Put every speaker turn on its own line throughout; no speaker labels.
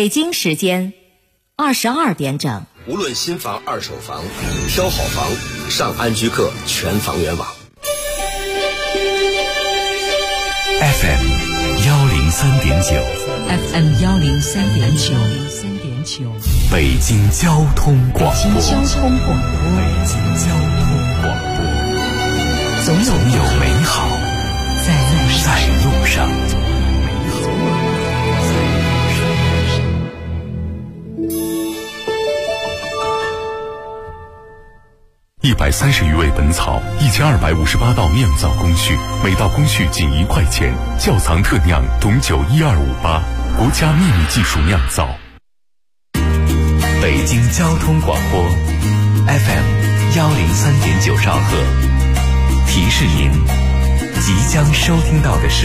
北京时间22点整。
无论新房二手房，挑好房上安居客全房源网。
FM 103.9
FM 103.9
北京交通广播。
北京交通广播，总有美好在路上。
130余味本草，1258道酿造工序，每道工序仅1块钱。窖藏特酿董酒12588，国家秘密技术酿造。北京交通广播 FM 103.9兆赫，提示您即将收听到的是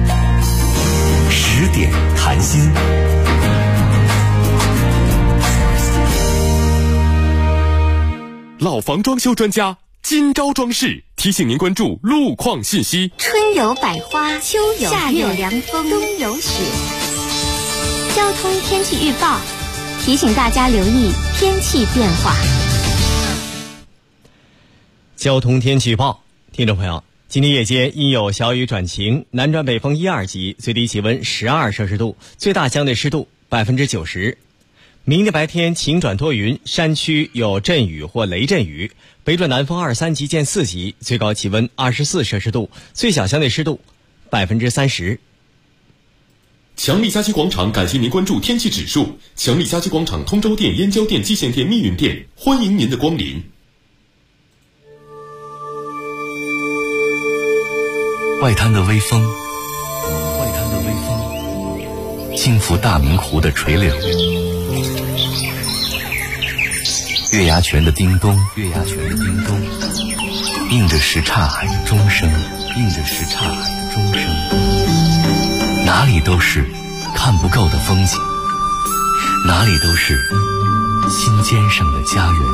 10点谈心。
老房装修专家金招装饰提醒您关注路况信息。
春有百花，秋有夏有凉风，冬有雪。交通天气预报提醒大家留意天气变化。
交通天气预报，听众朋友，今天夜间阴有小雨转晴，南转北风1、2级，最低气温12摄氏度，最大相对湿度90%。明天白天晴转多云，山区有阵雨或雷阵雨，北转南风2、3级见4级，最高气温24摄氏度，最小相对湿度30%。
强力家居广场感谢您关注天气指数。强力家居广场通州店、燕郊店、蓟县店、密云店，欢迎您的光临。
外滩的微风，轻拂大明湖的垂柳，月牙泉的叮咚，映着什刹海的钟声，哪里都是看不够的风景，哪里都是心尖上的家园。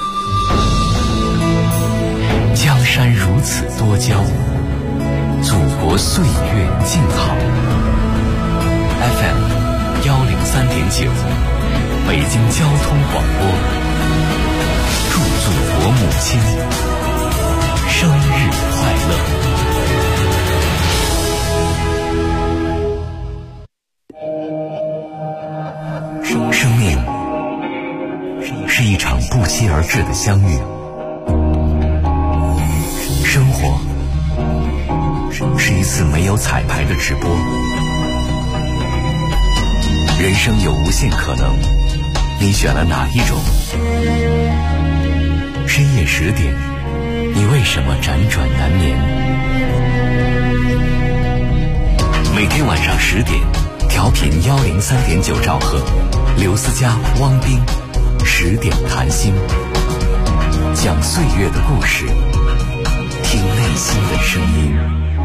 江山如此多娇，祖国岁月静好。FM 103.9，北京交通广播，祝祖国母亲生日快乐。生命是一场不期而至的相遇，生活是一次没有彩排的直播。人生有无限可能，你选了哪一种？深夜10点，你为什么辗转难眠？每天晚上10点，调频103.9兆赫，刘思佳、汪冰10点谈心，讲岁月的故事，听内心的声音。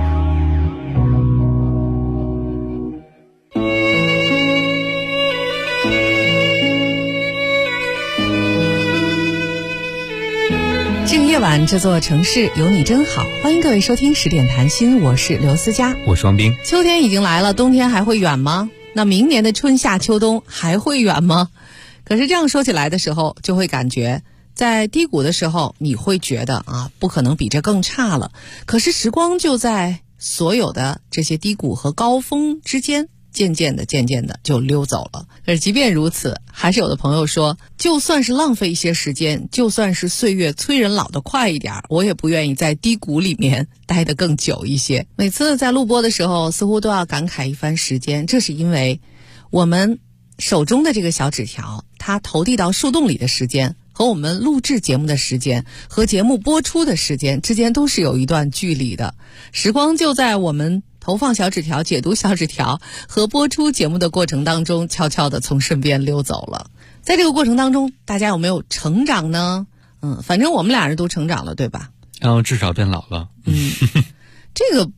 夜晚这座城市有你真好，欢迎各位收听10点谈心，我是刘思佳，
我是王冰。
秋天已经来了，冬天还会远吗？那明年的春夏秋冬还会远吗？可是这样说起来的时候，就会感觉在低谷的时候你会觉得不可能比这更差了，可是时光就在所有的这些低谷和高峰之间渐渐的就溜走了。可是即便如此，还是有的朋友说，就算是浪费一些时间，就算是岁月催人老得快一点，我也不愿意在低谷里面待得更久一些。每次在录播的时候似乎都要感慨一番时间，这是因为我们手中的这个小纸条，它投递到树洞里的时间和我们录制节目的时间和节目播出的时间之间都是有一段距离的。时光就在我们投放小纸条、解读小纸条和播出节目的过程当中悄悄地从身边溜走了。在这个过程当中，大家有没有成长呢？反正我们俩人都成长了，对吧？
至少变老了。
这个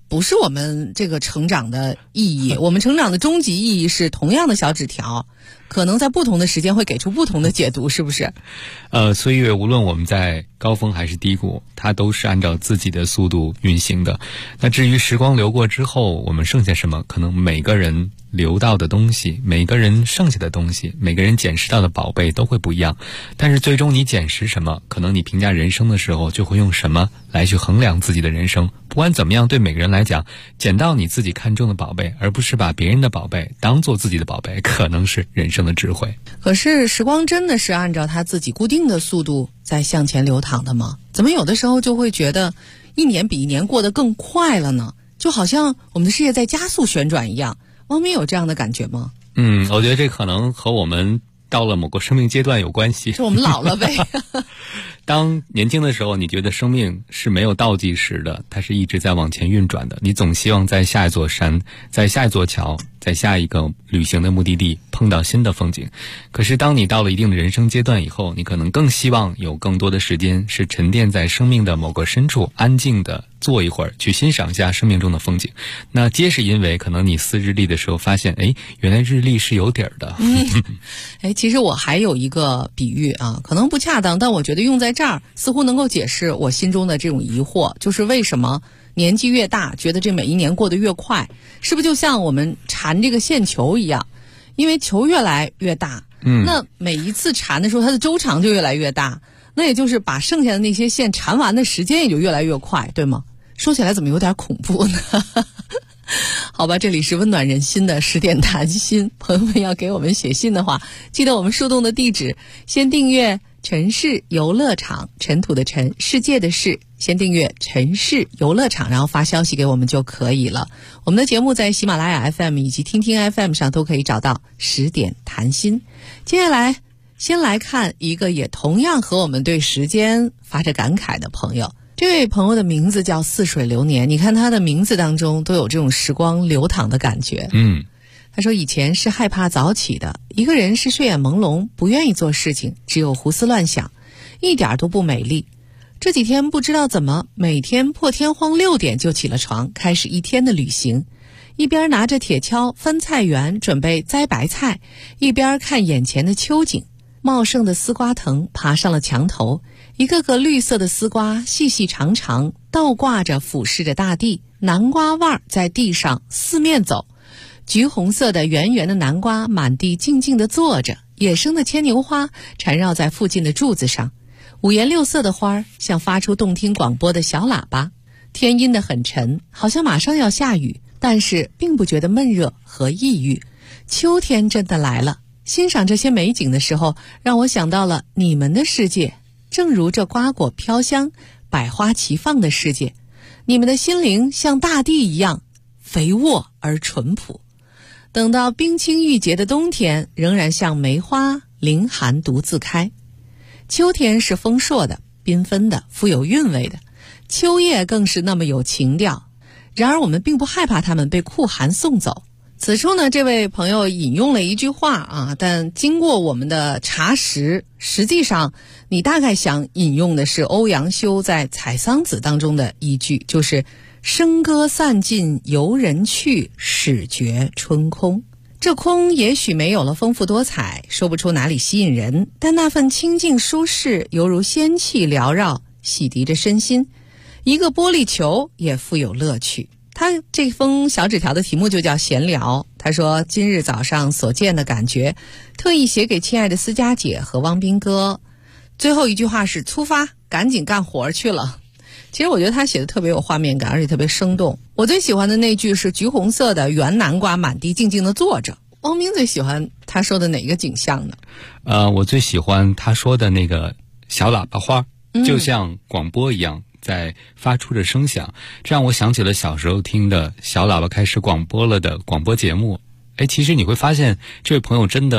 不是我们这个成长的意义。我们成长的终极意义是同样的小纸条，可能在不同的时间会给出不同的解读，是不是？
岁月无论我们在高峰还是低谷，它都是按照自己的速度运行的。那至于时光流过之后我们剩下什么，可能每个人留到的东西，每个人剩下的东西，每个人捡拾到的宝贝都会不一样。但是最终你捡拾什么，可能你评价人生的时候就会用什么来去衡量自己的人生。不管怎么样，对每个人来讲，捡到你自己看中的宝贝，而不是把别人的宝贝当做自己的宝贝，可能是人生的智慧。
可是时光真的是按照它自己固定的速度在向前流淌的吗？怎么有的时候就会觉得一年比一年过得更快了呢？就好像我们的世界在加速旋转一样。汪明有这样的感觉吗？
我觉得这可能和我们到了某个生命阶段有关系，
是我们老了呗。
当年轻的时候，你觉得生命是没有倒计时的，它是一直在往前运转的。你总希望在下一座山，在下一座桥，在下一个旅行的目的地碰到新的风景。可是当你到了一定的人生阶段以后，你可能更希望有更多的时间是沉淀在生命的某个深处，安静的坐一会儿，去欣赏一下生命中的风景。那皆是因为可能你撕日历的时候发现，原来日历是有底儿的。
其实我还有一个比喻啊，可能不恰当，但我觉得用在这儿似乎能够解释我心中的这种疑惑，就是为什么年纪越大觉得这每一年过得越快，是不是就像我们缠这个线球一样，因为球越来越大，那每一次缠的时候它的周长就越来越大，那也就是把剩下的那些线缠完的时间也就越来越快，对吗？说起来怎么有点恐怖呢？好吧，这里是温暖人心的10点谈心，朋友们要给我们写信的话，记得我们树洞的地址，先订阅城市游乐场，尘土的尘，世界的世，先订阅城市游乐场，然后发消息给我们就可以了。我们的节目在喜马拉雅 FM 以及听听 FM 上都可以找到10点谈心。接下来先来看一个也同样和我们对时间发着感慨的朋友。这位朋友的名字叫似水流年，你看他的名字当中都有这种时光流淌的感觉。他说以前是害怕早起的，一个人是睡眼朦胧，不愿意做事情，只有胡思乱想，一点都不美丽。这几天不知道怎么，每天破天荒6点就起了床，开始一天的旅行，一边拿着铁锹翻菜园准备栽白菜，一边看眼前的秋景。茂盛的丝瓜藤爬上了墙头，一个个绿色的丝瓜细细长长，倒挂着俯视着大地。南瓜腕在地上四面走，橘红色的圆圆的南瓜满地静静地坐着，野生的牵牛花缠绕在附近的柱子上，五颜六色的花像发出动听广播的小喇叭。天阴得很沉，好像马上要下雨，但是并不觉得闷热和抑郁。秋天真的来了，欣赏这些美景的时候，让我想到了你们的世界，正如这瓜果飘香、百花齐放的世界。你们的心灵像大地一样肥沃而淳朴，等到冰清玉洁的冬天，仍然像梅花凌寒独自开。秋天是丰硕的、缤纷的、富有韵味的，秋叶更是那么有情调。然而我们并不害怕它们被酷寒送走。此处呢，这位朋友引用了一句话啊，但经过我们的查实，实际上你大概想引用的是欧阳修在《采桑子》当中的一句，就是笙歌散尽游人去，始觉春空。这空也许没有了丰富多彩，说不出哪里吸引人，但那份清静舒适，犹如仙气缭绕，洗涤着身心。一个玻璃球也富有乐趣。他这封小纸条的题目就叫闲聊。他说今日早上所见的感觉，特意写给亲爱的思佳姐和汪斌哥。最后一句话是出发，赶紧干活去了。其实我觉得他写的特别有画面感，而且特别生动。我最喜欢的那句是橘红色的圆南瓜满地静静地坐着。汪斌最喜欢他说的哪个景象呢？
我最喜欢他说的那个小喇叭花，就像广播一样在发出着声响，这让我想起了小时候听的小喇叭开始广播了的广播节目。其实你会发现这位朋友真的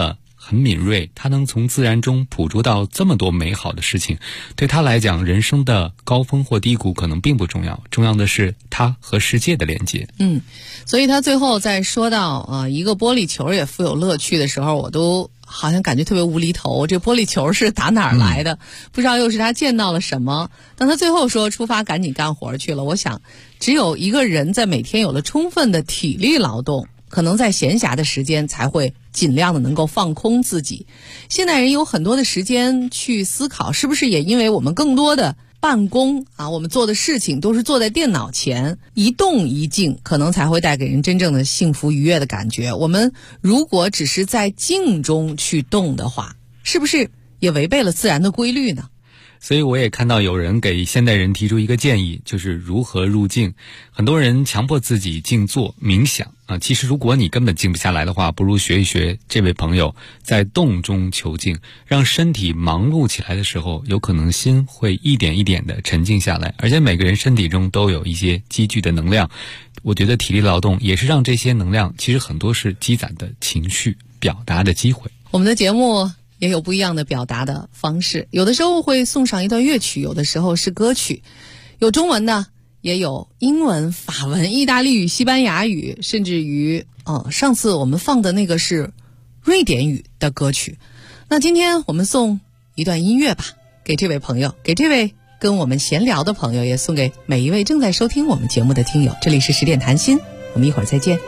很敏锐，他能从自然中捕捉到这么多美好的事情。对他来讲，人生的高峰或低谷可能并不重要，重要的是他和世界的连接。
所以他最后在说到一个玻璃球也富有乐趣的时候，我都好像感觉特别无厘头，这玻璃球是打哪儿来的？不知道又是他见到了什么。当他最后说出发赶紧干活去了，我想只有一个人在每天有了充分的体力劳动，可能在闲暇的时间才会尽量的能够放空自己。现代人有很多的时间去思考，是不是也因为我们更多的办公我们做的事情都是坐在电脑前，一动一静可能才会带给人真正的幸福愉悦的感觉。我们如果只是在静中去动的话，是不是也违背了自然的规律呢？
所以我也看到有人给现代人提出一个建议，就是如何入静。很多人强迫自己静坐冥想其实如果你根本静不下来的话，不如学一学这位朋友，在动中求静，让身体忙碌起来的时候，有可能心会一点一点的沉静下来。而且每个人身体中都有一些积聚的能量，我觉得体力劳动也是让这些能量，其实很多是积攒的情绪表达的机会。
我们的节目也有不一样的表达的方式，有的时候会送上一段乐曲，有的时候是歌曲，有中文的，也有英文、法文、意大利语、西班牙语，甚至于上次我们放的那个是瑞典语的歌曲。那今天我们送一段音乐吧，给这位朋友，给这位跟我们闲聊的朋友，也送给每一位正在收听我们节目的听友。这里是10点谈心，我们一会儿再见。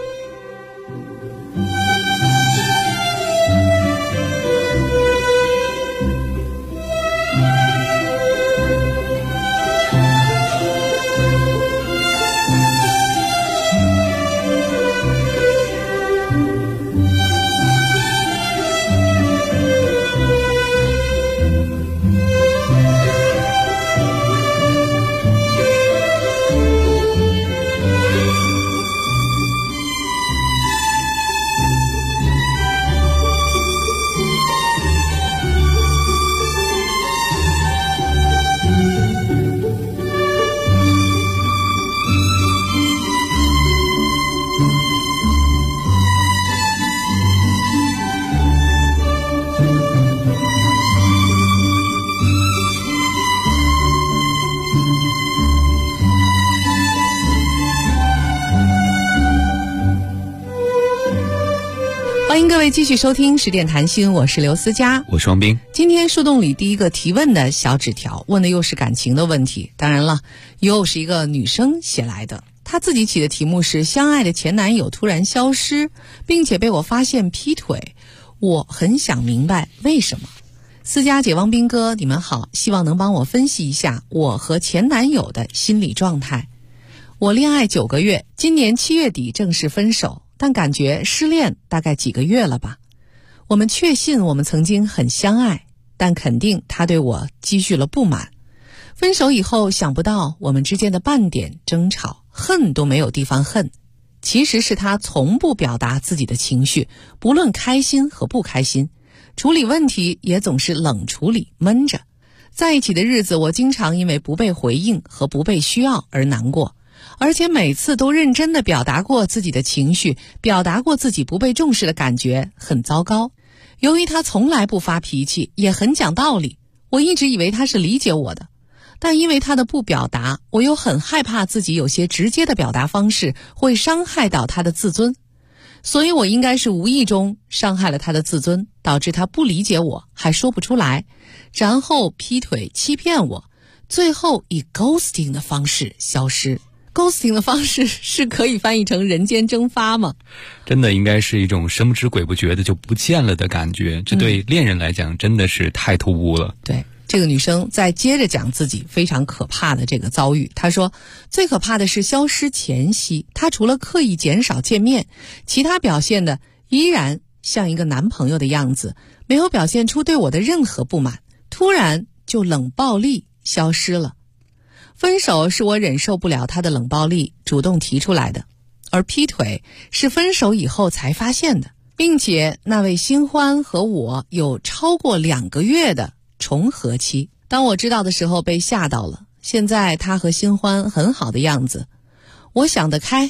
欢迎各位继续收听10点谈心，我是刘思佳，
我是王斌。
今天树洞里第一个提问的小纸条，问的又是感情的问题，当然了，又是一个女生写来的。她自己起的题目是相爱的前男友突然消失，并且被我发现劈腿，我很想明白为什么。思佳姐、王斌哥，你们好，希望能帮我分析一下我和前男友的心理状态。我恋爱9个月，今年7月底正式分手，但感觉失恋大概几个月了吧。我们确信我们曾经很相爱，但肯定他对我积蓄了不满。分手以后，想不到我们之间的半点争吵，恨都没有地方恨。其实是他从不表达自己的情绪，不论开心和不开心，处理问题也总是冷处理，闷着。在一起的日子，我经常因为不被回应和不被需要而难过，而且每次都认真地表达过自己的情绪，表达过自己不被重视的感觉，很糟糕。由于他从来不发脾气，也很讲道理，我一直以为他是理解我的，但因为他的不表达，我又很害怕自己有些直接的表达方式会伤害到他的自尊，所以我应该是无意中伤害了他的自尊，导致他不理解我，还说不出来，然后劈腿欺骗我，最后以 ghosting 的方式消失。ghosting 的方式是可以翻译成人间蒸发吗？
真的应该是一种神不知鬼不觉的就不见了的感觉，这对恋人来讲真的是太突兀了。
对，这个女生再接着讲自己非常可怕的这个遭遇。她说，最可怕的是消失前夕，她除了刻意减少见面，其他表现的依然像一个男朋友的样子，没有表现出对我的任何不满，突然就冷暴力消失了。分手是我忍受不了他的冷暴力，主动提出来的，而劈腿是分手以后才发现的，并且那位新欢和我有超过2个月的重合期。当我知道的时候被吓到了，现在他和新欢很好的样子。我想得开，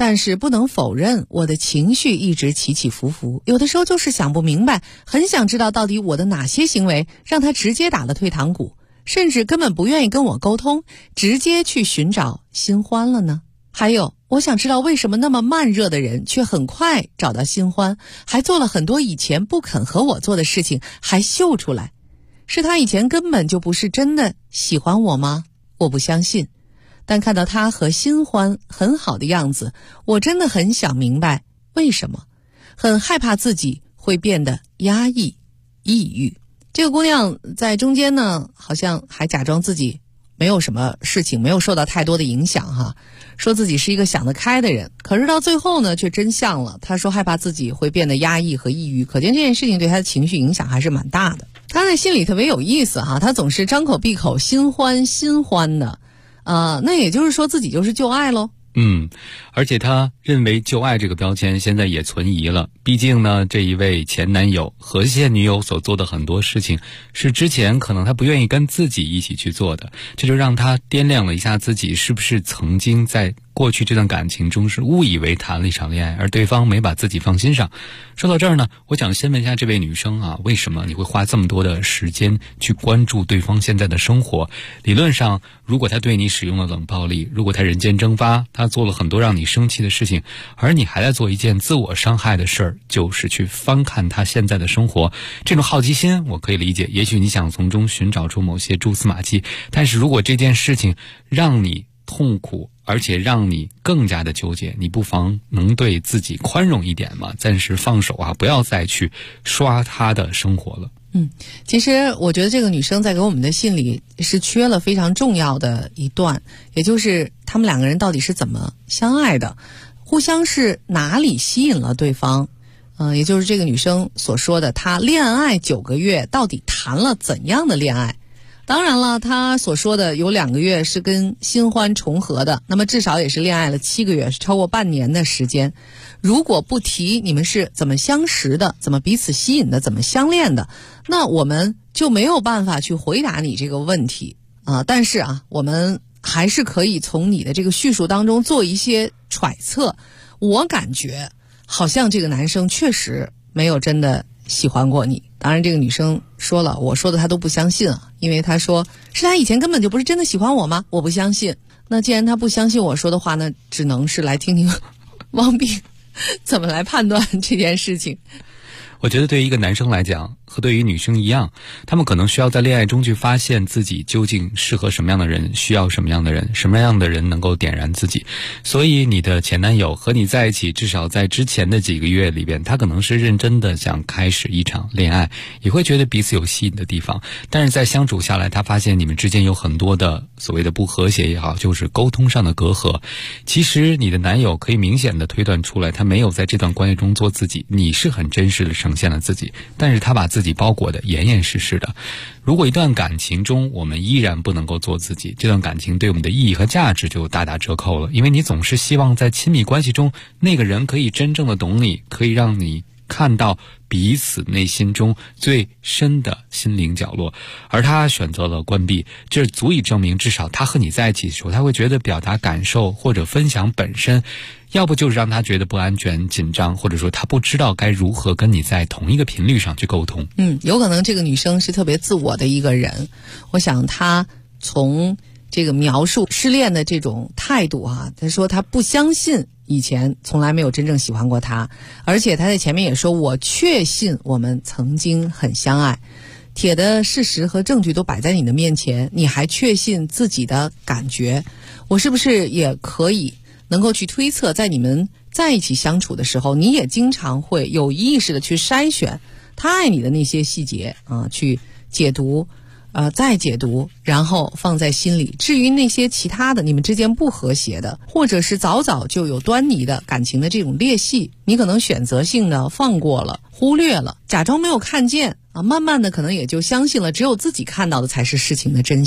但是不能否认我的情绪一直起起伏伏，有的时候就是想不明白，很想知道到底我的哪些行为让他直接打了退堂鼓，甚至根本不愿意跟我沟通，直接去寻找新欢了呢？还有，我想知道为什么那么慢热的人却很快找到新欢，还做了很多以前不肯和我做的事情，还秀出来。是他以前根本就不是真的喜欢我吗？我不相信。但看到他和新欢很好的样子，我真的很想明白为什么，很害怕自己会变得压抑、抑郁。这个姑娘在中间呢，好像还假装自己没有什么事情，没有受到太多的影响哈，说自己是一个想得开的人。可是到最后呢，却真相了。她说害怕自己会变得压抑和抑郁，可见这件事情对她的情绪影响还是蛮大的。她在心里特别有意思哈，她总是张口闭口新欢新欢的。那也就是说自己就是旧爱咯。
而且他认为旧爱这个标签现在也存疑了，毕竟呢，这一位前男友和现女友所做的很多事情是之前可能他不愿意跟自己一起去做的，这就让他掂量了一下自己是不是曾经在过去这段感情中是误以为谈了一场恋爱，而对方没把自己放心上。说到这儿呢，我想先问一下这位女生啊，为什么你会花这么多的时间去关注对方现在的生活？理论上，如果他对你使用了冷暴力，如果他人间蒸发，他做了很多让你生气的事情，而你还在做一件自我伤害的事儿，就是去翻看他现在的生活，这种好奇心我可以理解，也许你想从中寻找出某些蛛丝马迹，但是如果这件事情让你痛苦，而且让你更加的纠结，你不妨能对自己宽容一点嘛，暂时放手啊，不要再去刷他的生活了。
其实我觉得这个女生在给我们的信里是缺了非常重要的一段，也就是他们两个人到底是怎么相爱的，互相是哪里吸引了对方。也就是这个女生所说的，她恋爱9个月到底谈了怎样的恋爱。当然了，她所说的有2个月是跟新欢重合的，那么至少也是恋爱了7个月，是超过半年的时间。如果不提你们是怎么相识的，怎么彼此吸引的，怎么相恋的，那我们就没有办法去回答你这个问题但是我们还是可以从你的这个叙述当中做一些揣测。我感觉好像这个男生确实没有真的喜欢过你。当然这个女生说了，我说的她都不相信因为她说是她以前根本就不是真的喜欢我吗？我不相信。那既然她不相信我说的话，那只能是来听听汪碧怎么来判断这件事情。
我觉得对于一个男生来讲，和对于女生一样，他们可能需要在恋爱中去发现自己究竟适合什么样的人，需要什么样的人，什么样的人能够点燃自己。所以你的前男友和你在一起，至少在之前的几个月里边，他可能是认真的想开始一场恋爱，也会觉得彼此有吸引的地方，但是在相处下来，他发现你们之间有很多的所谓的不和谐也好，就是沟通上的隔阂。其实你的男友可以明显的推断出来，他没有在这段关系中做自己，你是很真实的呈现了自己，但是他把自己包裹的严严实实的。如果一段感情中我们依然不能够做自己，这段感情对我们的意义和价值就大打折扣了。因为你总是希望在亲密关系中，那个人可以真正的懂你，可以让你看到彼此内心中最深的心灵角落，而他选择了关闭，这足以证明至少他和你在一起的时候，他会觉得表达感受或者分享本身，要不就是让他觉得不安全紧张，或者说他不知道该如何跟你在同一个频率上去沟通。
有可能这个女生是特别自我的一个人，我想她从这个描述失恋的这种态度她说她不相信以前从来没有真正喜欢过他，而且他在前面也说我确信我们曾经很相爱。铁的事实和证据都摆在你的面前，你还确信自己的感觉，我是不是也可以能够去推测，在你们在一起相处的时候，你也经常会有意识的去筛选他爱你的那些细节去解读再解读，然后放在心里。至于那些其他的你们之间不和谐的，或者是早早就有端倪的感情的这种裂隙，你可能选择性的放过了，忽略了，假装没有看见慢慢的可能也就相信了只有自己看到的才是事情的真相。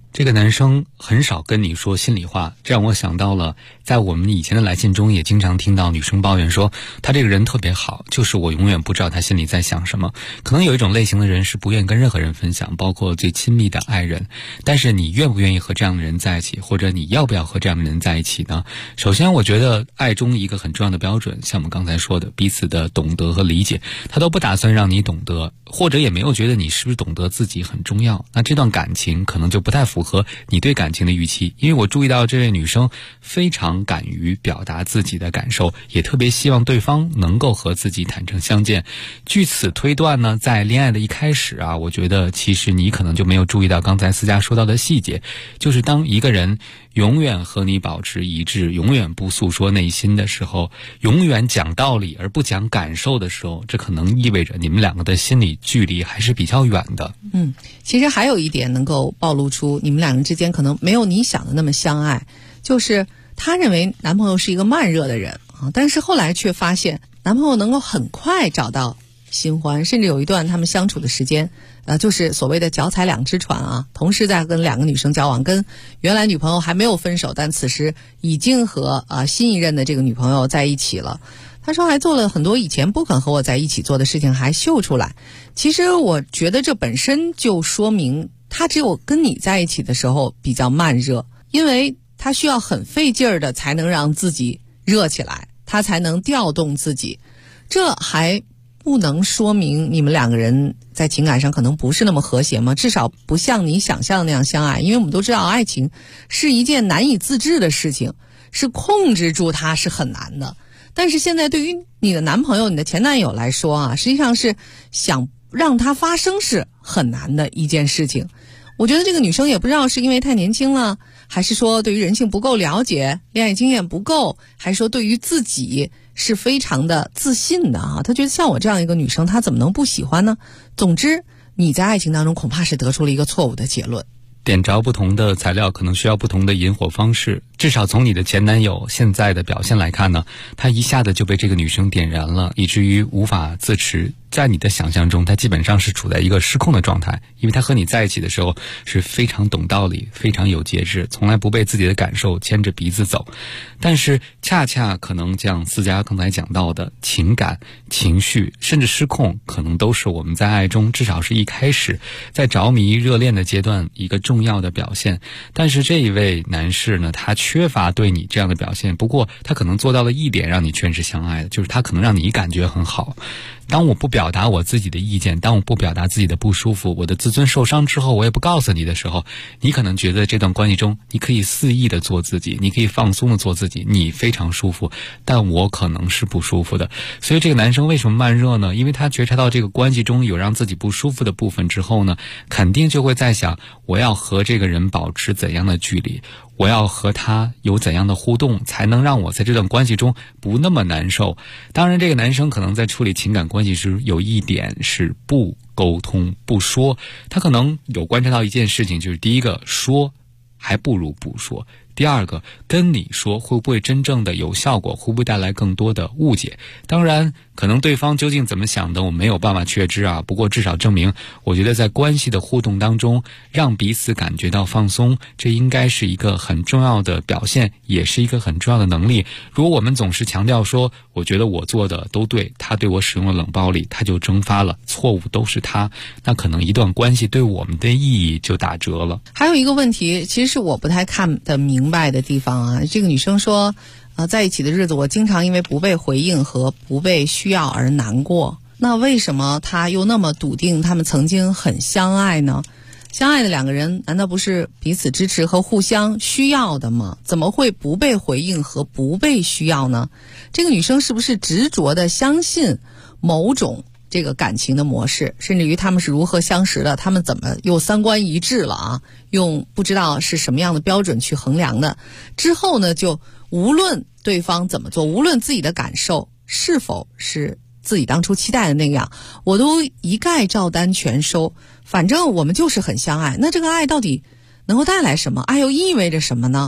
这个男生很少跟你说心里话，这让我想到了在我们以前的来信中也经常听到女生抱怨说他这个人特别好，就是我永远不知道他心里在想什么。可能有一种类型的人是不愿意跟任何人分享，包括最亲密的爱人，但是你愿不愿意和这样的人在一起，或者你要不要和这样的人在一起呢？首先我觉得爱中一个很重要的标准，像我们刚才说的彼此的懂得和理解，他都不打算让你懂得，或者也没有觉得你是不是懂得自己很重要，那这段感情可能就不太符合你对感情的预期。因为我注意到这位女生非常敢于表达自己的感受，也特别希望对方能够和自己坦诚相见。据此推断呢，在恋爱的一开始啊，我觉得其实你可能就没有注意到刚才思佳说到的细节，就是当一个人永远和你保持一致，永远不诉说内心的时候，永远讲道理而不讲感受的时候，这可能意味着你们两个的心理距离还是比较远的。
其实还有一点能够暴露出你们两人之间可能没有你想的那么相爱，就是他认为男朋友是一个慢热的人啊，但是后来却发现男朋友能够很快找到新欢，甚至有一段他们相处的时间就是所谓的脚踩两只船啊，同时在跟两个女生交往，跟原来女朋友还没有分手，但此时已经和新一任的这个女朋友在一起了。他说还做了很多以前不肯和我在一起做的事情，还秀出来。其实我觉得这本身就说明他只有跟你在一起的时候比较慢热，因为他需要很费劲儿的才能让自己热起来，他才能调动自己。这还不能说明你们两个人在情感上可能不是那么和谐吗？至少不像你想象那样相爱。因为我们都知道爱情是一件难以自制的事情，是控制住它是很难的。但是现在对于你的男朋友，你的前男友来说啊，实际上是想让它发生是很难的一件事情。我觉得这个女生也不知道是因为太年轻了，还是说对于人性不够了解，恋爱经验不够，还是说对于自己是非常的自信的啊。她觉得像我这样一个女生，她怎么能不喜欢呢？总之你在爱情当中恐怕是得出了一个错误的结论。
点着不同的材料可能需要不同的引火方式，至少从你的前男友现在的表现来看呢，他一下子就被这个女生点燃了，以至于无法自持。在你的想象中，他基本上是处在一个失控的状态，因为他和你在一起的时候是非常懂道理，非常有节制，从来不被自己的感受牵着鼻子走。但是恰恰可能像思佳刚才讲到的，情感、情绪甚至失控，可能都是我们在爱中至少是一开始在着迷热恋的阶段一个重要的表现。但是这一位男士呢，他缺乏对你这样的表现，不过他可能做到了一点让你全是相爱的，就是他可能让你感觉很好。当我不表达我自己的意见，当我不表达自己的不舒服，我的自尊受伤之后，我也不告诉你的时候，你可能觉得这段关系中你可以肆意的做自己，你可以放松的做自己，你非常舒服，但我可能是不舒服的。所以这个男生为什么慢热呢？因为他觉察到这个关系中有让自己不舒服的部分之后呢，肯定就会在想，我要和这个人保持怎样的距离，我要和他有怎样的互动，才能让我在这段关系中不那么难受。当然这个男生可能在处理情感关系时有一点是不沟通不说，他可能有观察到一件事情，就是第一个，说还不如不说，第二个，跟你说会不会真正的有效果，会不会带来更多的误解。当然可能对方究竟怎么想的我没有办法确知啊，不过至少证明，我觉得在关系的互动当中让彼此感觉到放松，这应该是一个很重要的表现，也是一个很重要的能力。如果我们总是强调说我觉得我做的都对，他对我使用了冷暴力，他就蒸发了，错误都是他，那可能一段关系对我们的意义就打折了。
还有一个问题，其实是我不太看得明白的地方啊。这个女生说在一起的日子，我经常因为不被回应和不被需要而难过。那为什么她又那么笃定他们曾经很相爱呢？相爱的两个人难道不是彼此支持和互相需要的吗？怎么会不被回应和不被需要呢？这个女生是不是执着的相信某种这个感情的模式，甚至于他们是如何相识的，他们怎么又三观一致了啊？用不知道是什么样的标准去衡量的，之后呢，就无论对方怎么做，无论自己的感受是否是自己当初期待的那样，我都一概照单全收，反正我们就是很相爱。那这个爱到底能够带来什么？爱又意味着什么呢？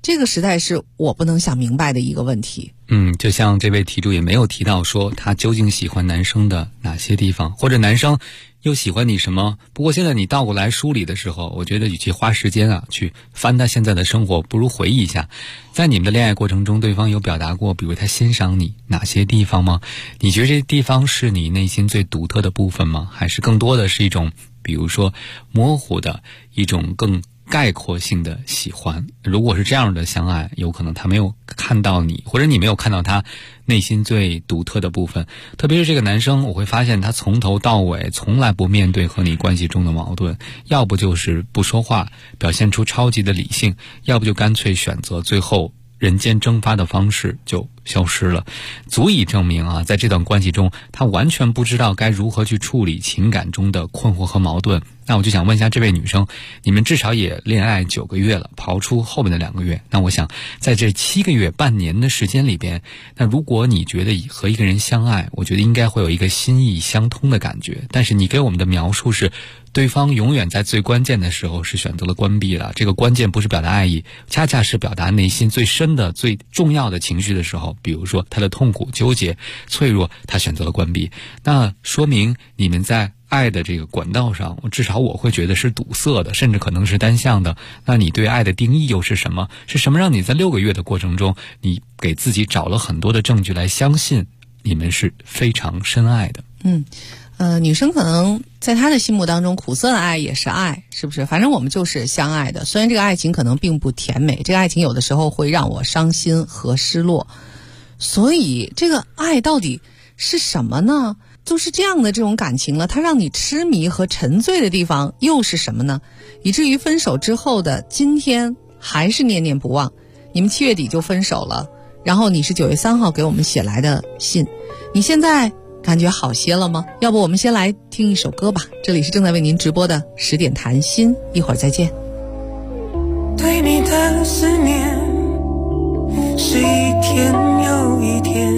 这个实在是我不能想明白的一个问题。
就像这位题主也没有提到说他究竟喜欢男生的哪些地方，或者男生又喜欢你什么。不过现在你倒过来梳理的时候，我觉得与其花时间去翻他现在的生活，不如回忆一下，在你们的恋爱过程中，对方有表达过比如他欣赏你哪些地方吗？你觉得这些地方是你内心最独特的部分吗？还是更多的是一种比如说模糊的一种更概括性的喜欢？如果是这样的相爱，有可能他没有看到你，或者你没有看到他内心最独特的部分。特别是这个男生，我会发现他从头到尾从来不面对和你关系中的矛盾，要不就是不说话，表现出超级的理性，要不就干脆选择最后人间蒸发的方式就消失了，足以证明在这段关系中他完全不知道该如何去处理情感中的困惑和矛盾。那我就想问一下这位女生，你们至少也恋爱9个月了，刨出后面的2个月，那我想在这7个月半年的时间里边，那如果你觉得和一个人相爱，我觉得应该会有一个心意相通的感觉，但是你给我们的描述是对方永远在最关键的时候是选择了关闭了。这个关键不是表达爱意，恰恰是表达内心最深的最重要的情绪的时候，比如说他的痛苦、纠结、脆弱，他选择了关闭。那说明你们在爱的这个管道上，至少我会觉得是堵塞的，甚至可能是单向的。那你对爱的定义又是什么？是什么让你在6个月的过程中，你给自己找了很多的证据来相信你们是非常深爱的？
女生可能在她的心目当中，苦涩的爱也是爱，是不是？反正我们就是相爱的，虽然这个爱情可能并不甜美，这个爱情有的时候会让我伤心和失落。所以这个爱到底是什么呢？就是这样的这种感情了，它让你痴迷和沉醉的地方又是什么呢？以至于分手之后的今天还是念念不忘。你们7月底就分手了，然后你是9月3号给我们写来的信，你现在感觉好些了吗？要不我们先来听一首歌吧。这里是正在为您直播的10点谈心，一会儿再见。
对你的思念是一天又一天，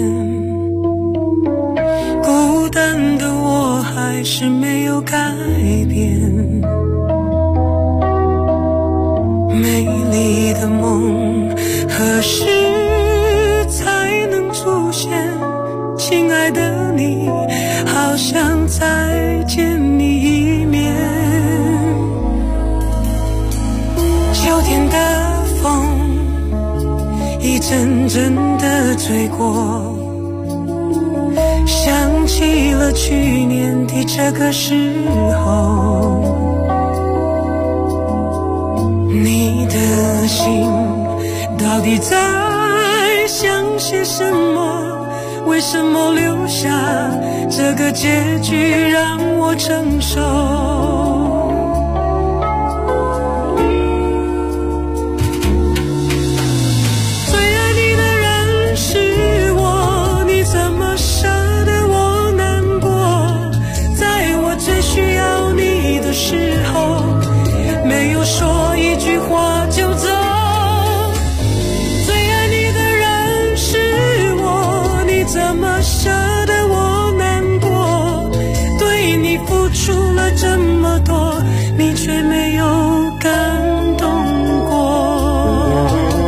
孤单的我还是没有改变，美丽的梦何时才能出现？亲爱的你，好想再见你一面。秋天的风一阵阵的吹过，想起了去年的这个时候，你的心到底在想些什么？为什么留下这个结局让我承受？最爱你的人是我，你怎么舍得我难过？在我最需要你的时候，没有说一句话就走。怎么舍得我难过？对你付出了这么多，你却没有感动过。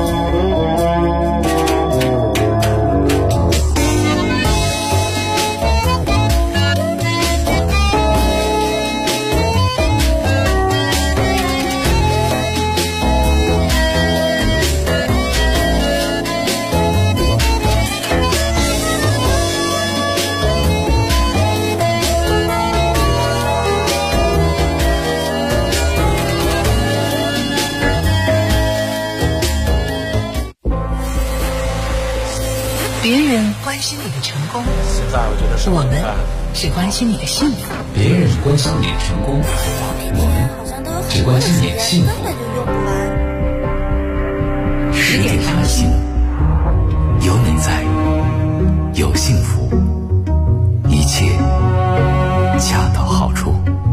别人关心你的成功，我们只关心你的幸福。
别人关心你的成功，我们只关心你的幸福。10点谈心，有你在，有幸福，一切恰到好处。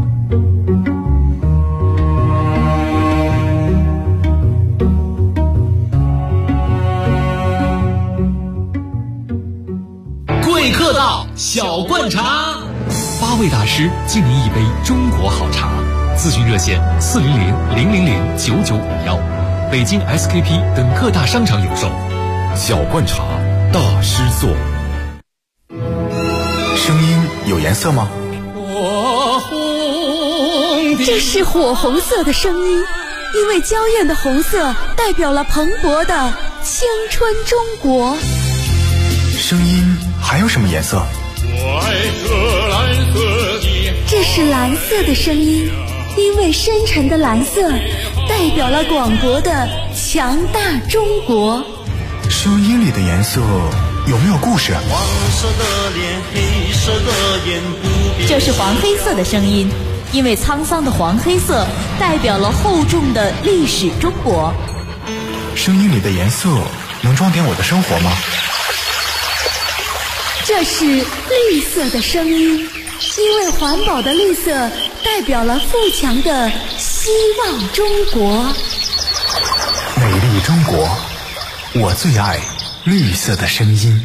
贵客到，小灌茶
，8位大师敬您一杯中国好茶。咨询热线400-000-9951， 北京 SKP 等各大商场有售。
小罐茶大师作。
声音有颜色吗？
这是火红色的声音，因为娇艳的红色代表了蓬勃的青春中国。
声音还有什么颜色？
这是蓝色的声音，因为深沉的蓝色代表了广博的强大中国。
声音里的颜色有没有故事？
黄色的脸，黑色的眼，不变。
这是黄黑色的声音，因为沧桑的黄黑色代表了厚重的历史中国。
声音里的颜色能装点我的生活吗？
这是绿色的声音，因为环保的绿色代表了富强的希望中国。
美丽中国，我最爱绿色的声音。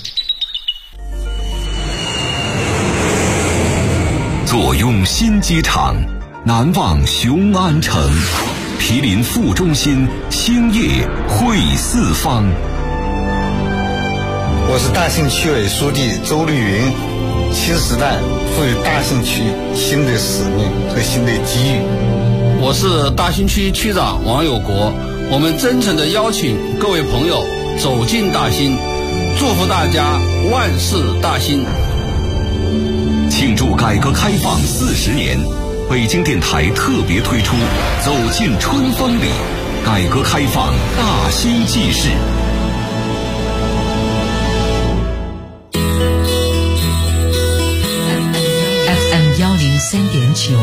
坐拥新机场，难忘雄安城，毗邻副中心，兴业汇四方。
我是大兴区委书记周绿云，新时代赋予大兴区新的使命和新的机遇。
我是大兴区区长王有国，我们真诚地邀请各位朋友走进大兴，祝福大家万事大兴。
庆祝改革开放40年，北京电台特别推出《走进春风里》，改革开放大兴纪事。
FM103.9，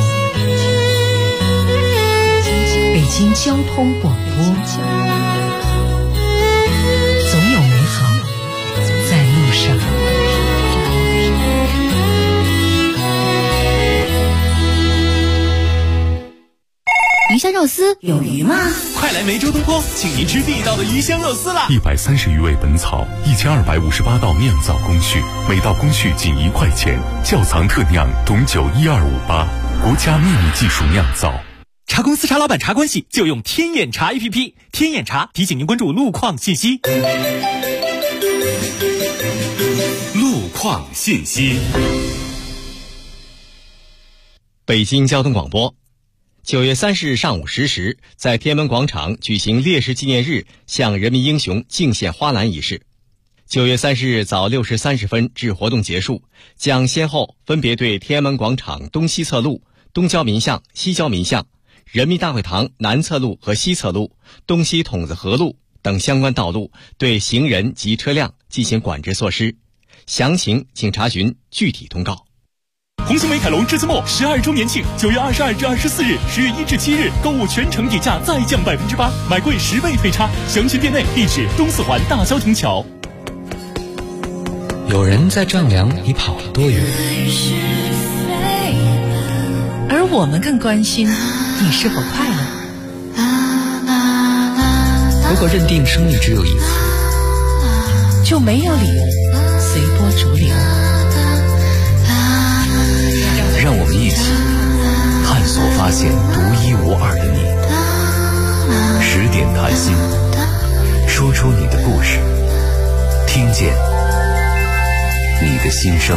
北京交通广播，总有美好在路上。
鱼香肉丝有鱼吗？
快来梅州东坡，请您吃地道的鱼香肉丝啦
！130余味本草，1258道酿造工序，每道工序仅1块钱。窖藏特酿董酒12588，国家秘密技术酿造。
茶公司茶老板茶关系就用天眼茶 APP， 天眼茶提醒您关注路况信息。
路况信息。
北京交通广播。9月30日上午10时，在天安门广场举行烈士纪念日向人民英雄敬献花篮仪式。9月30日早6时30分至活动结束，将先后分别对天安门广场东西侧路、东交民巷、西交民巷、人民大会堂南侧路和西侧路、东西筒子河路等相关道路对行人及车辆进行管制措施。详情请查询具体通告。
红星美凯龙至次末12周年庆，9月22至24日，10月1至7日，购物全程底价再降8%，买贵10倍退差。详询店内，地址东四环大郊亭桥。
有人在丈量你跑了多远，
而我们更关心你是否快乐。
如果认定生命只有一次，
就没有理由随波逐流。
让我们一起探索发现独一无二的你。10点谈心，说出你的故事，听见你的心声。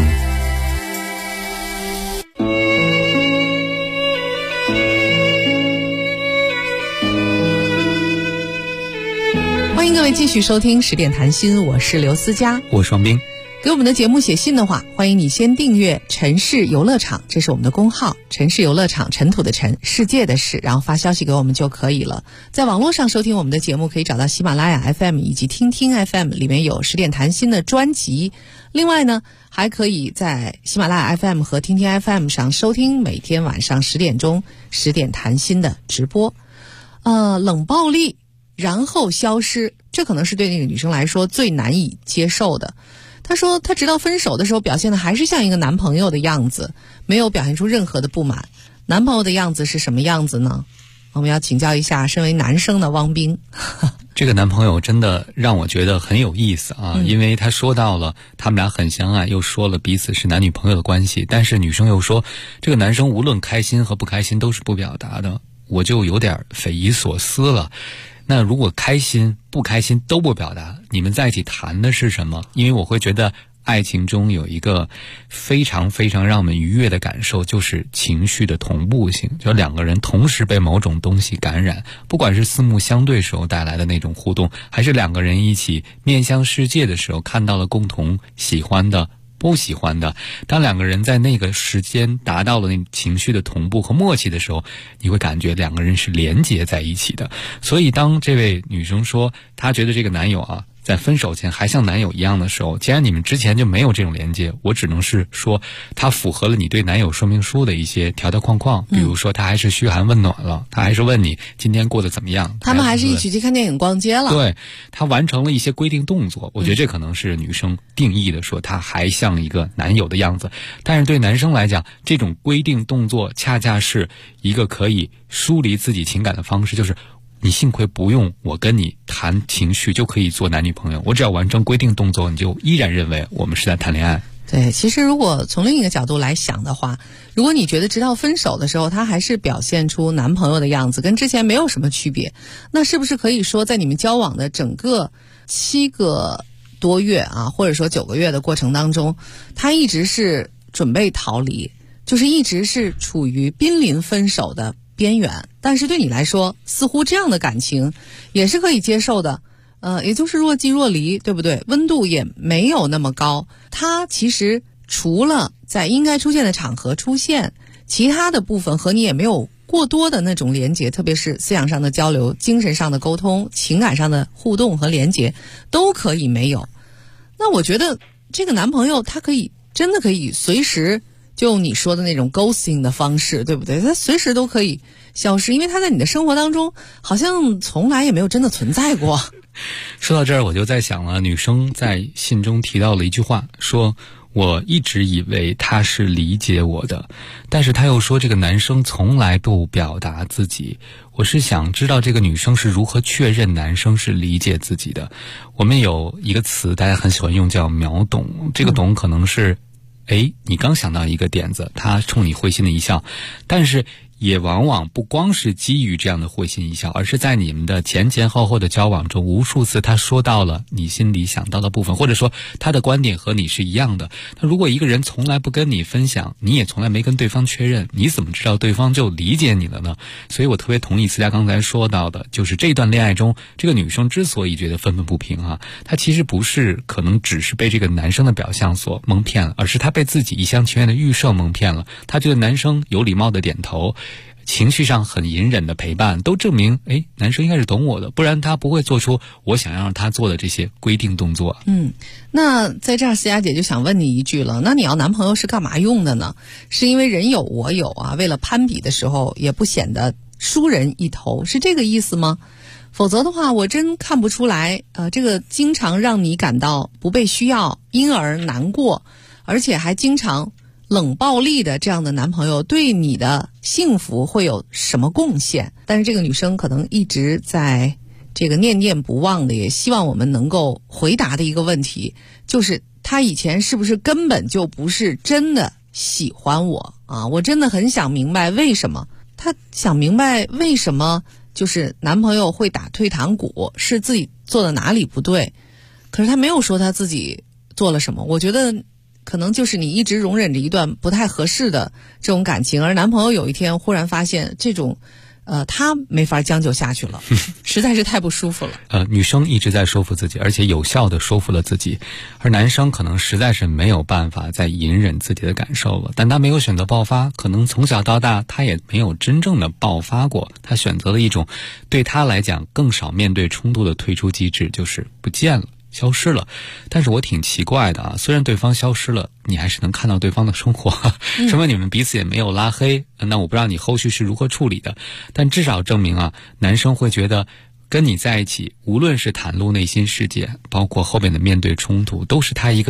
欢迎各位继续收听10点谈心，我是刘思佳，
我是王斌。
给我们的节目写信的话，欢迎你先订阅城市游乐场，这是我们的公号，城市游乐场，尘土的尘，世界的世，然后发消息给我们就可以了。在网络上收听我们的节目，可以找到喜马拉雅 FM 以及听听 FM， 里面有10点谈心的专辑。另外呢，还可以在喜马拉雅 FM 和听听 FM 上收听每天晚上10点钟10点谈心的直播。冷暴力然后消失，这可能是对那个女生来说最难以接受的。她说她直到分手的时候表现的还是像一个男朋友的样子，没有表现出任何的不满。男朋友的样子是什么样子呢？我们要请教一下身为男生的汪斌。
这个男朋友真的让我觉得很有意思啊，因为他说到了他们俩很相爱，又说了彼此是男女朋友的关系，但是女生又说这个男生无论开心和不开心都是不表达的，我就有点匪夷所思了。 那如果开心不开心都不表达，你们在一起谈的是什么？因为我会觉得爱情中有一个非常非常让我们愉悦的感受，就是情绪的同步性，就两个人同时被某种东西感染，不管是四目相对时候带来的那种互动，还是两个人一起面向世界的时候看到了共同喜欢的不喜欢的，当两个人在那个时间达到了那情绪的同步和默契的时候，你会感觉两个人是连结在一起的。所以当这位女生说她觉得这个男友啊在分手前还像男友一样的时候，既然你们之前就没有这种连接，我只能是说他符合了你对男友说明书的一些条条框框，比如说他还是嘘寒问暖了，他还是问你今天过得怎么样，
他们还是一起去看电影逛街了，
对，他完成了一些规定动作，我觉得这可能是女生定义的说他还像一个男友的样子。但是对男生来讲，这种规定动作恰恰是一个可以梳理自己情感的方式，就是你幸亏不用我跟你谈情绪就可以做男女朋友，我只要完成规定动作，你就依然认为我们是在谈恋爱。
对，其实如果从另一个角度来想的话，如果你觉得直到分手的时候他还是表现出男朋友的样子，跟之前没有什么区别，那是不是可以说在你们交往的整个7个多月啊，或者说9个月的过程当中，他一直是准备逃离，就是一直是处于濒临分手的边缘，但是对你来说似乎这样的感情也是可以接受的，也就是若即若离，对不对？温度也没有那么高，他其实除了在应该出现的场合出现，其他的部分和你也没有过多的那种连结，特别是思想上的交流、精神上的沟通、情感上的互动和连结都可以没有。那我觉得这个男朋友他真的可以随时就你说的那种 ghosting 的方式，对不对？他随时都可以消失，因为他在你的生活当中好像从来也没有真的存在过。
说到这儿我就在想了，女生在信中提到了一句话，说我一直以为他是理解我的，但是他又说这个男生从来不表达自己。我是想知道这个女生是如何确认男生是理解自己的。我们有一个词大家很喜欢用，叫秒懂，这个懂可能是你刚想到一个点子，他冲你会心的一笑，但是也往往不光是基于这样的会心一笑，而是在你们的前前后后的交往中，无数次他说到了你心里想到的部分，或者说他的观点和你是一样的。那如果一个人从来不跟你分享，你也从来没跟对方确认，你怎么知道对方就理解你了呢？所以我特别同意思佳刚才说到的，就是这段恋爱中，这个女生之所以觉得愤愤不平啊，她其实不是可能只是被这个男生的表象所蒙骗了，而是她被自己一厢情愿的预设蒙骗了。她觉得男生有礼貌的点头，情绪上很隐忍的陪伴，都证明男生应该是懂我的，不然他不会做出我想让他做的这些规定动作。
那在这儿思佳姐就想问你一句了，那你要男朋友是干嘛用的呢？是因为人有我有啊，为了攀比的时候也不显得输人一头，是这个意思吗？否则的话我真看不出来这个经常让你感到不被需要因而难过，而且还经常冷暴力的这样的男朋友对你的幸福会有什么贡献。但是这个女生可能一直在这个念念不忘的，也希望我们能够回答的一个问题，就是她以前是不是根本就不是真的喜欢我啊？我真的很想明白为什么，她想明白为什么就是男朋友会打退堂鼓，是自己做的哪里不对，可是她没有说她自己做了什么。我觉得可能就是你一直容忍着一段不太合适的这种感情，而男朋友有一天忽然发现这种他没法将就下去了，实在是太不舒服了。
女生一直在说服自己，而且有效的说服了自己，而男生可能实在是没有办法再隐忍自己的感受了，但他没有选择爆发，可能从小到大他也没有真正的爆发过，他选择了一种对他来讲更少面对冲突的退出机制，就是不见了，消失了。但是我挺奇怪的啊，虽然对方消失了，你还是能看到对方的生活，什么你们彼此也没有拉黑，那我不知道你后续是如何处理的，但至少证明啊，男生会觉得跟你在一起，无论是袒露内心世界，包括后面的面对冲突，都是他一个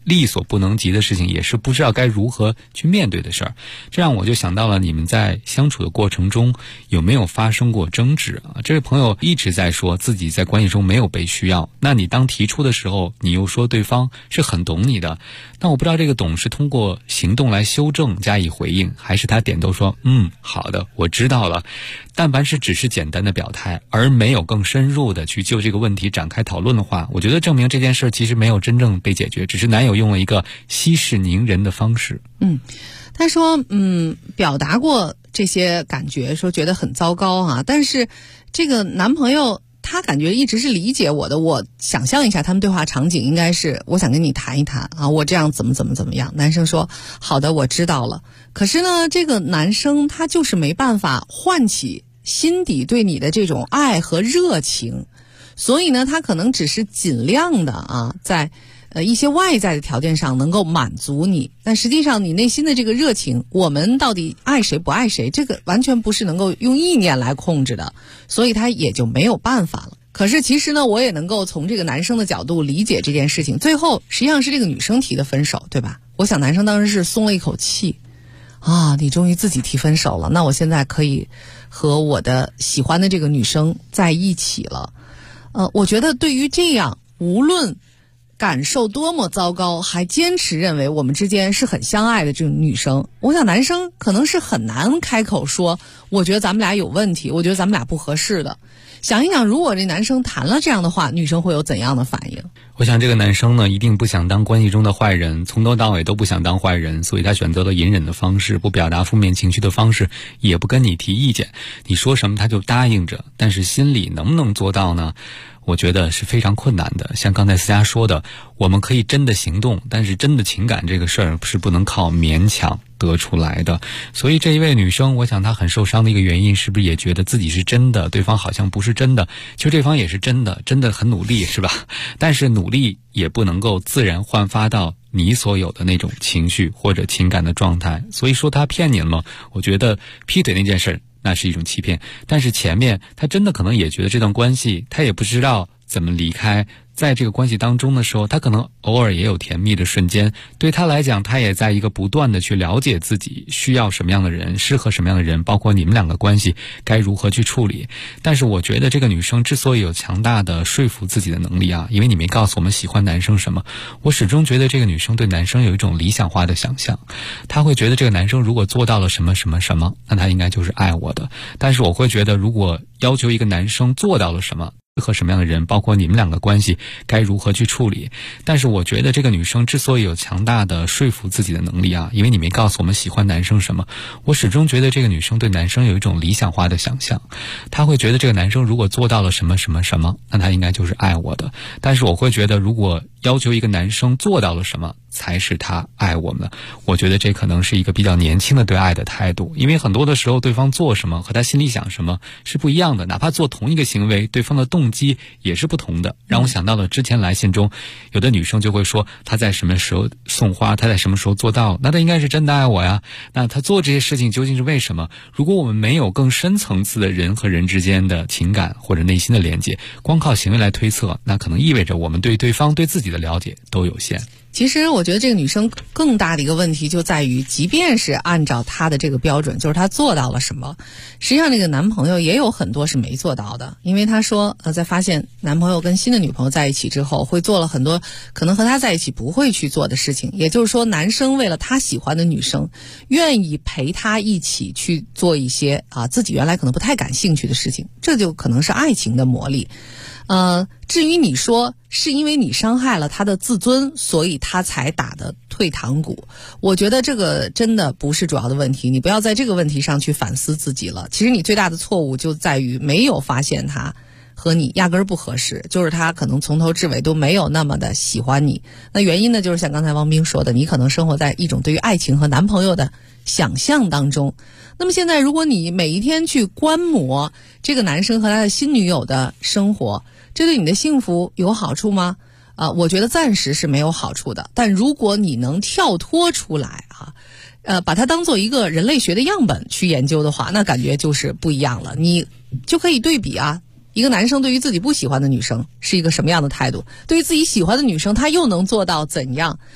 力所不能及的事情，也是不知道该如何去面对的事儿。这样我就想到了你们在相处的过程中有没有发生过争执啊？这位朋友一直在说自己在关系中没有被需要，那你当提出的时候，你又说对方是很懂你的，那我不知道这个懂是通过行动来修正加以回应，还是他点头说好的，我知道了。但凡是只是简单的表态，而没有更深入的去就这个问题展开讨论的话，我觉得证明这件事其实没有真正被解决，只是男友用了一个息事宁人的方式。
他说表达过这些感觉，说觉得很糟糕啊，但是这个男朋友他感觉一直是理解我的。我想象一下他们对话场景应该是，我想跟你谈一谈啊，我这样怎么样。男生说好的，我知道了。可是呢，这个男生他就是没办法唤起心底对你的这种爱和热情，所以呢他可能只是尽量的在一些外在的条件上能够满足你，但实际上你内心的这个热情，我们到底爱谁不爱谁，这个完全不是能够用意念来控制的，所以他也就没有办法了。可是其实呢，我也能够从这个男生的角度理解这件事情，最后实际上是这个女生提的分手，对吧？我想男生当时是松了一口气啊，你终于自己提分手了，那我现在可以和我的喜欢的这个女生在一起了。我觉得对于这样无论感受多么糟糕还坚持认为我们之间是很相爱的这种女生，我想男生可能是很难开口说我觉得咱们俩有问题，我觉得咱们俩不合适的。想一想，如果这男生谈了这样的话，女生会有怎样的反应？
我想这个男生呢，一定不想当关系中的坏人，从头到尾都不想当坏人，所以他选择了隐忍的方式，不表达负面情绪的方式，也不跟你提意见，你说什么他就答应着，但是心里能不能做到呢？我觉得是非常困难的。像刚才思佳说的，我们可以真的行动，但是真的情感这个事儿是不能靠勉强得出来的。所以这一位女生，我想她很受伤的一个原因，是不是也觉得自己是真的，对方好像不是真的？其实对方也是真的很努力，是吧？但是努力也不能够自然焕发到你所有的那种情绪或者情感的状态。所以说他骗你了吗？我觉得劈腿那件事那是一种欺骗，但是前面他真的可能也觉得这段关系他也不知道怎么离开，在这个关系当中的时候，他可能偶尔也有甜蜜的瞬间，对他来讲，他也在一个不断的去了解自己需要什么样的人，适合什么样的人，包括你们两个关系该如何去处理。但是我觉得这个女生之所以有强大的说服自己的能力啊，因为你没告诉我们喜欢男生什么，我始终觉得这个女生对男生有一种理想化的想象，她会觉得这个男生如果做到了什么什么什么，那他应该就是爱我的。但是我会觉得，如果要求一个男生做到了什么，和什么样的人，包括你们两个关系该如何去处理。但是我觉得这个女生之所以有强大的说服自己的能力啊，因为你没告诉我们喜欢男生什么，我始终觉得这个女生对男生有一种理想化的想象，她会觉得这个男生如果做到了什么什么什么，那他应该就是爱我的。但是我会觉得，如果要求一个男生做到了什么才是他爱我们，我觉得这可能是一个比较年轻的对爱的态度。因为很多的时候对方做什么和他心里想什么是不一样的，哪怕做同一个行为，对方的动机也是不同的。让我想到了之前来信中有的女生就会说，她在什么时候送花，她在什么时候做到，那她应该是真的爱我呀，那她做这些事情究竟是为什么？如果我们没有更深层次的人和人之间的情感或者内心的连接，光靠行为来推测，那可能意味着我们对对方对自己的了解都有限。
其实我觉得这个女生更大的一个问题就在于，即便是按照她的这个标准，就是她做到了什么，实际上这个男朋友也有很多是没做到的。因为她说在发现男朋友跟新的女朋友在一起之后，会做了很多可能和他在一起不会去做的事情。也就是说，男生为了他喜欢的女生，愿意陪他一起去做一些自己原来可能不太感兴趣的事情，这就可能是爱情的魔力。至于你说是因为你伤害了他的自尊，所以他才打的退堂鼓，我觉得这个真的不是主要的问题，你不要在这个问题上去反思自己了。其实你最大的错误就在于没有发现他和你压根儿不合适，就是他可能从头至尾都没有那么的喜欢你。那原因呢，就是像刚才汪冰说的，你可能生活在一种对于爱情和男朋友的想象当中。那么现在如果你每一天去观摩这个男生和他的新女友的生活，这对你的幸福有好处吗？我觉得暂时是没有好处的。但如果你能跳脱出来把它当做一个人类学的样本去研究的话，那感觉就是不一样了。你就可以对比一个男生对于自己不喜欢的女生是一个什么样的态度，对于自己喜欢的女生他又能做到怎样。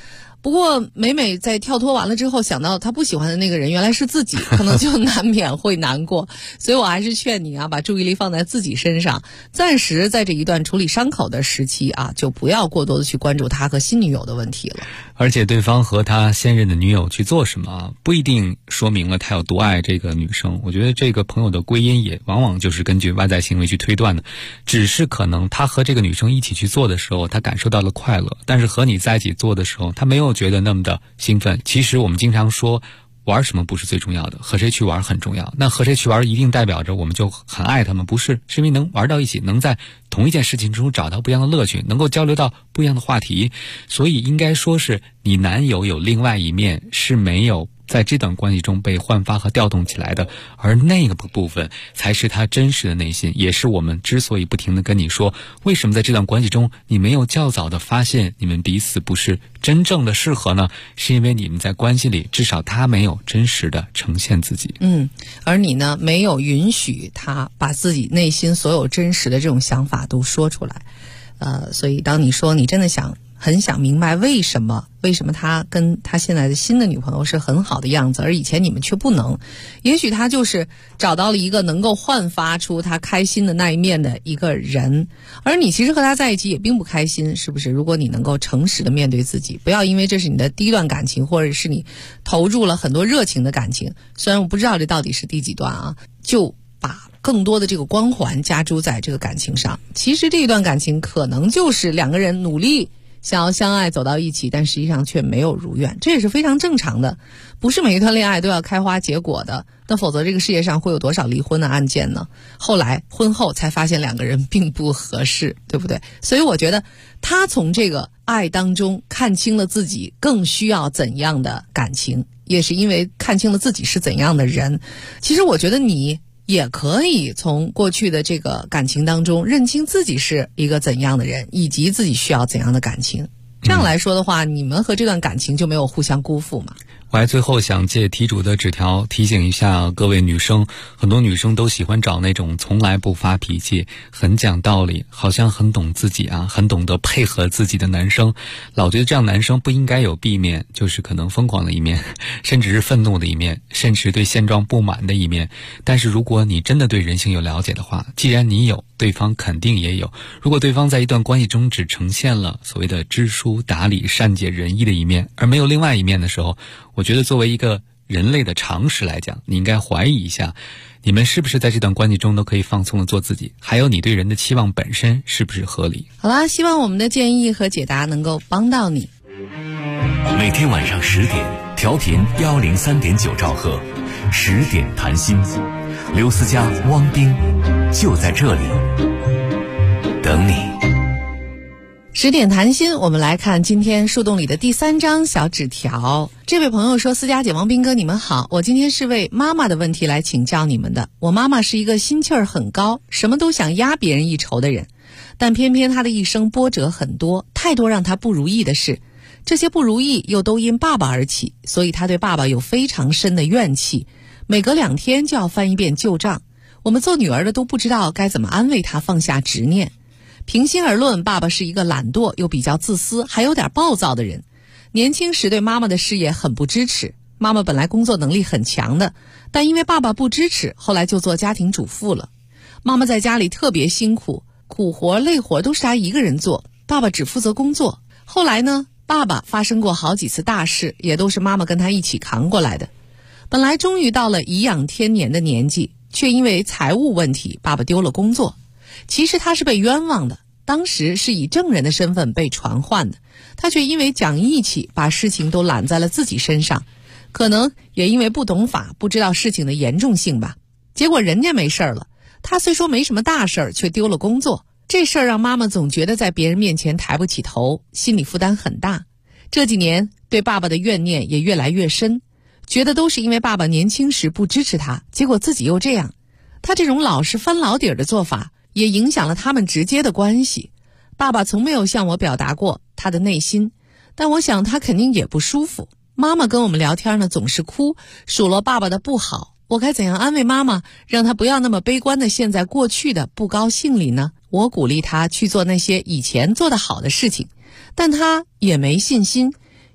不过每每在跳脱完了之后，想到他不喜欢的那个人原来是自己，可能就难免会难过。所以我还是劝你啊，把注意力放在自己身上，暂时在这一段处理伤口的时期啊，就不要过多的去关注他和新女友的问题了。
而且对方和他现任的女友去做什么，不一定说明了他有多爱这个女生。我觉得这个朋友的归因也往往就是根据外在行为去推断的，只是可能他和这个女生一起去做的时候，他感受到了快乐，但是和你在一起做的时候，他没有觉得那么的兴奋。其实我们经常说玩什么不是最重要的，和谁去玩很重要。那和谁去玩一定代表着我们就很爱他们，不是，是因为能玩到一起，能在同一件事情中找到不一样的乐趣，能够交流到不一样的话题。所以应该说是你男友有另外一面是没有在这段关系中被焕发和调动起来的，而那个部分才是他真实的内心，也是我们之所以不停地跟你说，为什么在这段关系中你没有较早的发现你们彼此不是真正的适合呢？是因为你们在关系里至少他没有真实的呈现自己，
而你呢，没有允许他把自己内心所有真实的这种想法都说出来。所以当你说你真的很想明白为什么他跟他现在的新的女朋友是很好的样子，而以前你们却不能，也许他就是找到了一个能够焕发出他开心的那一面的一个人，而你其实和他在一起也并不开心，是不是？如果你能够诚实的面对自己，不要因为这是你的第一段感情，或者是你投入了很多热情的感情，虽然我不知道这到底是第几段啊，就把更多的这个光环加诸在这个感情上。其实这一段感情可能就是两个人努力想要相爱走到一起，但实际上却没有如愿，这也是非常正常的。不是每一段恋爱都要开花结果的，那否则这个世界上会有多少离婚的案件呢？后来婚后才发现两个人并不合适，对不对？所以我觉得他从这个爱当中看清了自己更需要怎样的感情，也是因为看清了自己是怎样的人。其实我觉得你也可以从过去的这个感情当中认清自己是一个怎样的人，以及自己需要怎样的感情。这样来说的话，你们和这段感情就没有互相辜负嘛。
我还最后想借题主的纸条提醒一下各位女生，很多女生都喜欢找那种从来不发脾气、很讲道理、好像很懂自己啊、很懂得配合自己的男生。老觉得这样男生不应该有 B 面，就是可能疯狂的一面，甚至是愤怒的一面，甚至对现状不满的一面。但是如果你真的对人性有了解的话，既然你有，对方肯定也有。如果对方在一段关系中只呈现了所谓的知书达理、善解人意的一面，而没有另外一面的时候，我觉得作为一个人类的常识来讲，你应该怀疑一下，你们是不是在这段关系中都可以放松的做自己，还有你对人的期望本身是不是合理。
好啦，希望我们的建议和解答能够帮到你。
每天晚上10点，调频103.9兆赫，10点谈心，刘思佳、汪冰就在这里等你。
10点谈心，我们来看今天树洞里的第3张小纸条。这位朋友说，思佳姐、王斌哥，你们好，我今天是为妈妈的问题来请教你们的。我妈妈是一个心气儿很高，什么都想压别人一筹的人，但偏偏她的一生波折很多，太多让她不如意的事，这些不如意又都因爸爸而起，所以她对爸爸有非常深的怨气，每隔2天就要翻一遍旧账。我们做女儿的都不知道该怎么安慰她放下执念。平心而论，爸爸是一个懒惰又比较自私还有点暴躁的人。年轻时对妈妈的事业很不支持，妈妈本来工作能力很强的，但因为爸爸不支持，后来就做家庭主妇了。妈妈在家里特别辛苦，苦活累活都是她一个人做，爸爸只负责工作。后来呢，爸爸发生过好几次大事，也都是妈妈跟他一起扛过来的。本来终于到了颐养天年的年纪，却因为财务问题，爸爸丢了工作。其实他是被冤枉的，当时是以证人的身份被传唤的，他却因为讲义气，把事情都揽在了自己身上，可能也因为不懂法，不知道事情的严重性吧。结果人家没事了，他虽说没什么大事，却丢了工作。这事儿让妈妈总觉得在别人面前抬不起头，心理负担很大。这几年对爸爸的怨念也越来越深，觉得都是因为爸爸年轻时不支持他，结果自己又这样。他这种老是翻老底儿的做法也影响了他们直接的关系。爸爸从没有向我表达过他的内心，但我想他肯定也不舒服。妈妈跟我们聊天呢，总是哭，数落爸爸的不好。我该怎样安慰妈妈，让她不要那么悲观的陷在过去的不高兴里呢？我鼓励她去做那些以前做得好的事情，但她也没信心，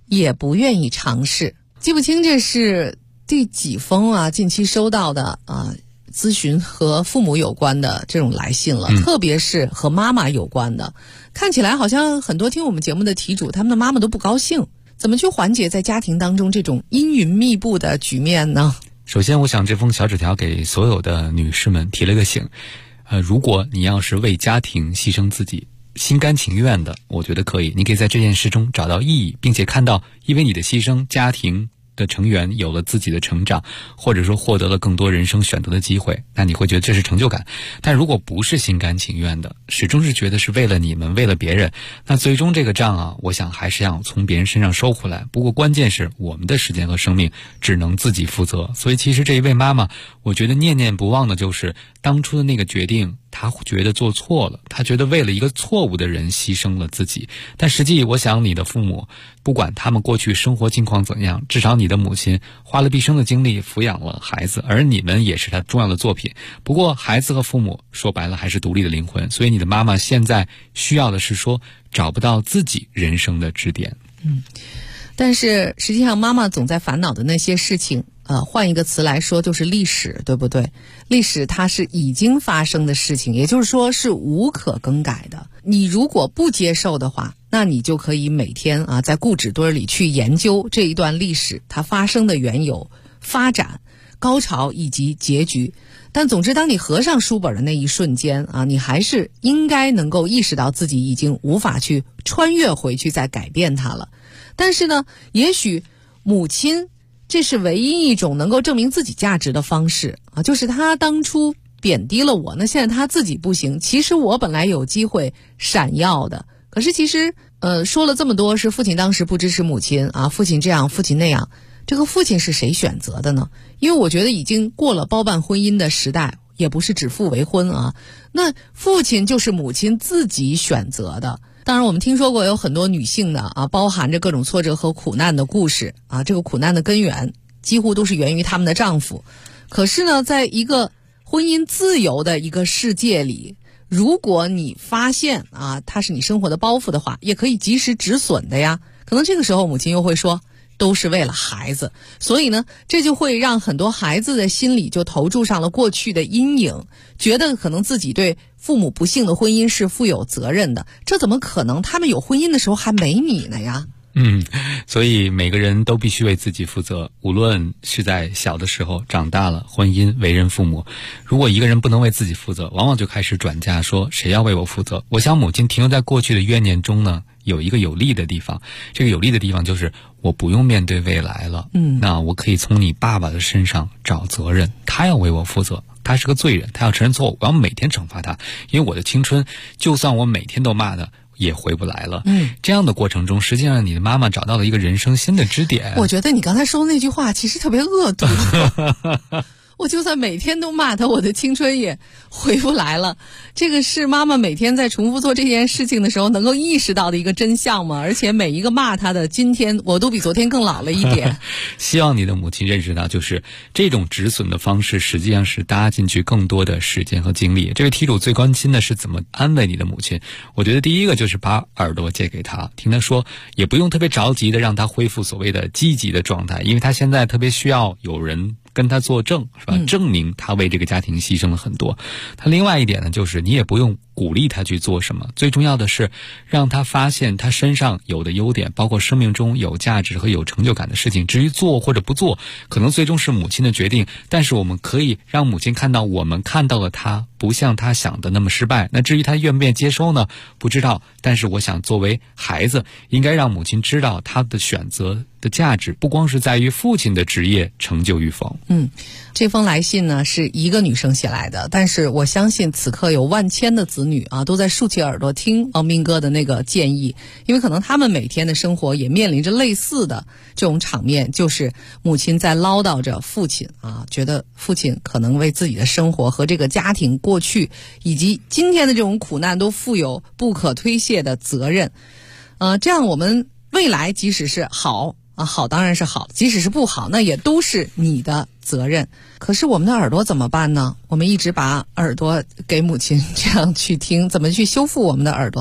也不愿意尝试。记不清这是第几封啊，近期收到的咨询和父母有关的这种来信了，特别是和妈妈有关的。看起来好像很多听我们节目的题主，他们的妈妈都不高兴。怎么去缓解在家庭当中这种阴云密布的局面呢？
首先，我想这封小纸条给所有的女士们提了个醒。如果你要是为家庭牺牲自己，心甘情愿的，我觉得可以。你可以在这件事中找到意义，并且看到因为你的牺牲，家庭的成员有了自己的成长，或者说获得了更多人生选择的机会，那你会觉得这是成就感。但如果不是心甘情愿的，始终是觉得是为了你们，为了别人，那最终这个账啊，我想还是要从别人身上收回来。不过关键是我们的时间和生命只能自己负责。所以其实这一位妈妈，我觉得念念不忘的就是当初的那个决定，她觉得做错了，她觉得为了一个错误的人牺牲了自己。但实际我想你的父母，不管他们过去生活境况怎样，至少你的母亲花了毕生的精力抚养了孩子，而你们也是她重要的作品。不过孩子和父母说白了还是独立的灵魂，所以你的妈妈现在需要的是说找不到自己人生的支点。
但是实际上妈妈总在烦恼的那些事情，换一个词来说就是历史，对不对？历史它是已经发生的事情，也就是说是无可更改的。你如果不接受的话，那你就可以每天在固纸堆里去研究这一段历史它发生的缘由、发展、高潮以及结局。但总之当你合上书本的那一瞬间你还是应该能够意识到自己已经无法去穿越回去再改变它了。但是呢，也许母亲这是唯一一种能够证明自己价值的方式就是他当初贬低了我，那现在他自己不行，其实我本来有机会闪耀的。可是其实说了这么多，是父亲当时不支持母亲父亲这样父亲那样，这个父亲是谁选择的呢？因为我觉得已经过了包办婚姻的时代，也不是指腹为婚那父亲就是母亲自己选择的。当然我们听说过有很多女性的包含着各种挫折和苦难的故事这个苦难的根源几乎都是源于他们的丈夫。可是呢，在一个婚姻自由的一个世界里，如果你发现它是你生活的包袱的话，也可以及时止损的呀。可能这个时候母亲又会说都是为了孩子，所以呢，这就会让很多孩子的心里就投注上了过去的阴影，觉得可能自己对父母不幸的婚姻是负有责任的。这怎么可能？他们有婚姻的时候还没你呢呀。
所以每个人都必须为自己负责，无论是在小的时候、长大了、婚姻、为人父母。如果一个人不能为自己负责，往往就开始转嫁说谁要为我负责。我想母亲停留在过去的怨念中呢，有一个有利的地方，这个有利的地方就是我不用面对未来了。那我可以从你爸爸的身上找责任，他要为我负责，他是个罪人，他要承认错误，我要每天惩罚他，因为我的青春就算我每天都骂他也回不来了。这样的过程中，实际上你的妈妈找到了一个人生新的支点。
我觉得你刚才说的那句话其实特别恶毒我就算每天都骂他，我的青春也回不来了。这个是妈妈每天在重复做这件事情的时候能够意识到的一个真相吗？而且每一个骂他的今天，我都比昨天更老了一点
希望你的母亲认识到，就是这种止损的方式实际上是搭进去更多的时间和精力。这位题主最关心的是怎么安慰你的母亲。我觉得第一个就是把耳朵借给他，听他说，也不用特别着急的让他恢复所谓的积极的状态，因为他现在特别需要有人跟他作证，是吧？证明他为这个家庭牺牲了很多。他另外一点呢，就是你也不用鼓励他去做什么，最重要的是让他发现他身上有的优点，包括生命中有价值和有成就感的事情。至于做或者不做，可能最终是母亲的决定，但是我们可以让母亲看到我们看到了他不像他想的那么失败。那至于他愿不愿意接收呢？不知道。但是我想作为孩子，应该让母亲知道他的选择的价值不光是在于父亲的职业成就与否。
这封来信呢是一个女生写来的，但是我相信此刻有万千的子女都在竖起耳朵听王斌哥的那个建议，因为可能他们每天的生活也面临着类似的这种场面，就是母亲在唠叨着父亲觉得父亲可能为自己的生活和这个家庭过去以及今天的这种苦难都负有不可推卸的责任。这样我们未来即使是好当然是好，即使是不好，那也都是你的责任。可是我们的耳朵怎么办呢？我们一直把耳朵给母亲这样去听，怎么去修复我们的耳朵呢？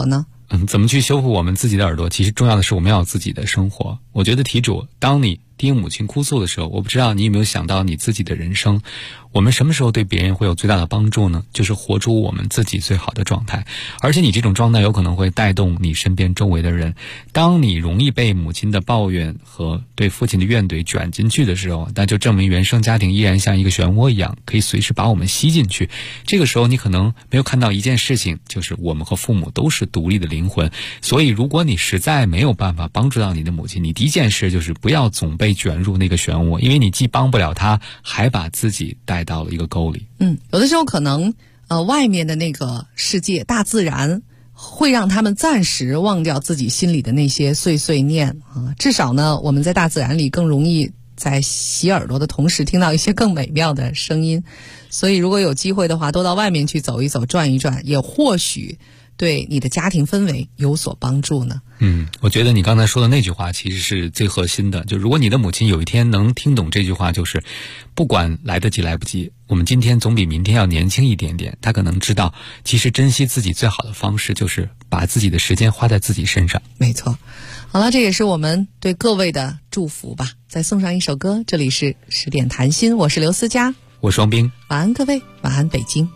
怎么去修复我们自己的耳朵？其实重要的是我们要有自己的生活。我觉得题主，当你听母亲哭诉的时候，我不知道你有没有想到你自己的人生。我们什么时候对别人会有最大的帮助呢？就是活出我们自己最好的状态，而且你这种状态有可能会带动你身边周围的人。当你容易被母亲的抱怨和对父亲的怨怼卷进去的时候，那就证明原生家庭依然像一个漩涡一样，可以随时把我们吸进去。这个时候你可能没有看到一件事情，就是我们和父母都是独立的灵魂。所以如果你实在没有办法帮助到你的母亲，你第一件事就是不要总被卷入那个漩涡，因为你既帮不了她，还把自己带到了一个沟里。
有的时候可能外面的那个世界大自然会让他们暂时忘掉自己心里的那些碎碎念啊。至少呢，我们在大自然里更容易在洗耳朵的同时听到一些更美妙的声音。所以如果有机会的话，多到外面去走一走，转一转，也或许对你的家庭氛围有所帮助呢。
我觉得你刚才说的那句话其实是最核心的，就如果你的母亲有一天能听懂这句话，就是不管来得及来不及，我们今天总比明天要年轻一点点。她可能知道，其实珍惜自己最好的方式就是把自己的时间花在自己身上。
没错。好了，这也是我们对各位的祝福吧。再送上一首歌，这里是10点谈心，我是刘思佳，
我是王斌。
晚安各位，晚安北京。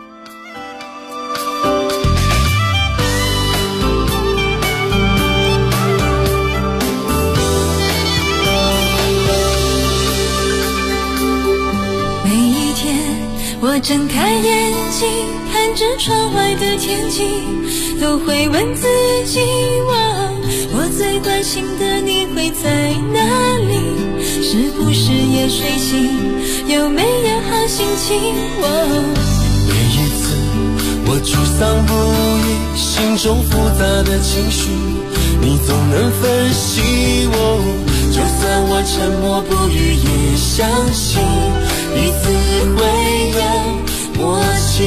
我睁开眼睛，看着窗外的天气，都会问自己，我最关心的你会在哪里？是不是也睡醒？有没有好心情？
每一次我沮丧不已，心中复杂的情绪，你总能分析我。就算我沉默不语，也相信彼此会有默契。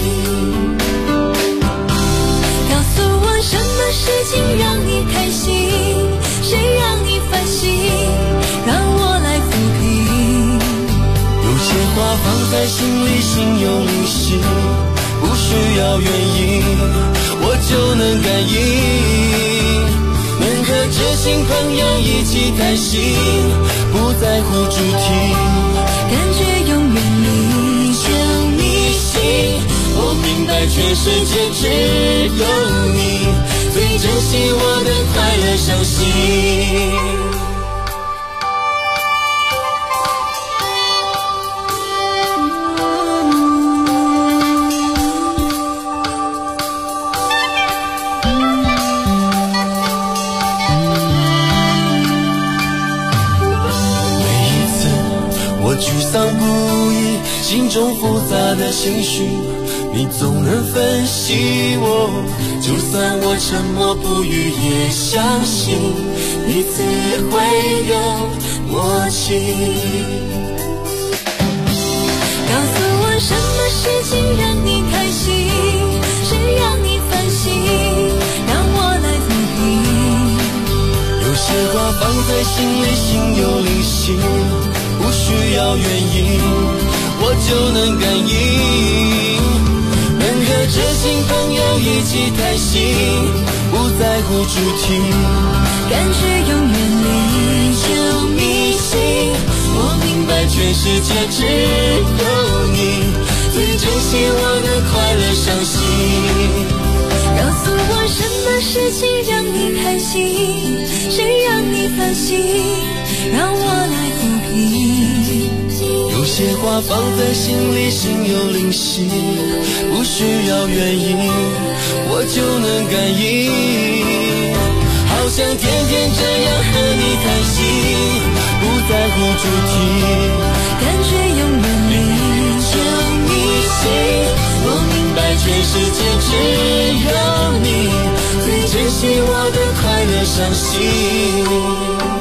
告诉我什么事情让你开心，谁让你烦心，让我来抚平。
有些话放在心里，心有灵犀，不需要原因，我就能感应。能和知心朋友一起谈心，不在乎主题，
感觉永远里
就迷信。我明白全世界只有你最珍惜我的快乐伤心。沮丧不已，心中复杂的情绪，你总能分析我。就算我沉默不语，也相信彼此会有默契。
告诉我什么事情让你开心，谁让你烦心，让我来抚平。
有些话放在心里，心有灵犀，不需要原因，我就能感应。能和知心朋友一起谈心，不在乎主题，
感觉永远里
就迷信。我明白全世界只有你最珍惜我的快乐伤心。
告诉我什么事情让你开心，谁让你烦心，让我来抚平。
有些话放在心里，心有灵犀，不需要原因，我就能感应。好想天天这样和你谈心，不在乎主题，
感觉永远里
就迷信。我明白全世界只有你最珍惜我的快乐伤心。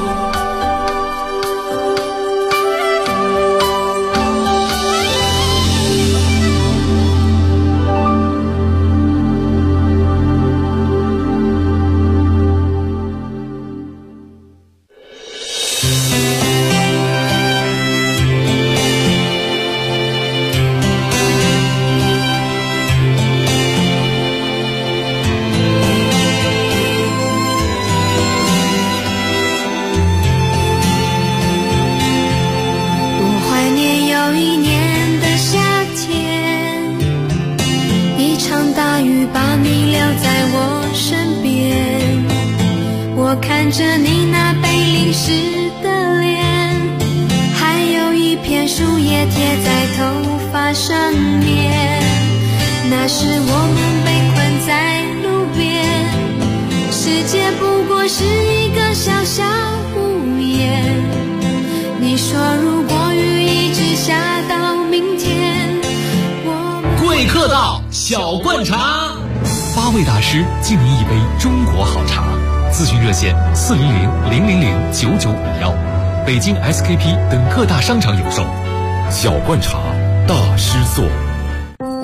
我看着你那被淋湿的脸，还有一片树叶贴在头发上面，那时我们被困在路边，世界不过是一个小小屋檐。你说如果雨一直下到明天，
贵客到，小罐茶
，8位大师敬您一杯中国好茶。咨询热线400-000-9951，北京 SKP 等各大商场有售。
小罐茶，大师做。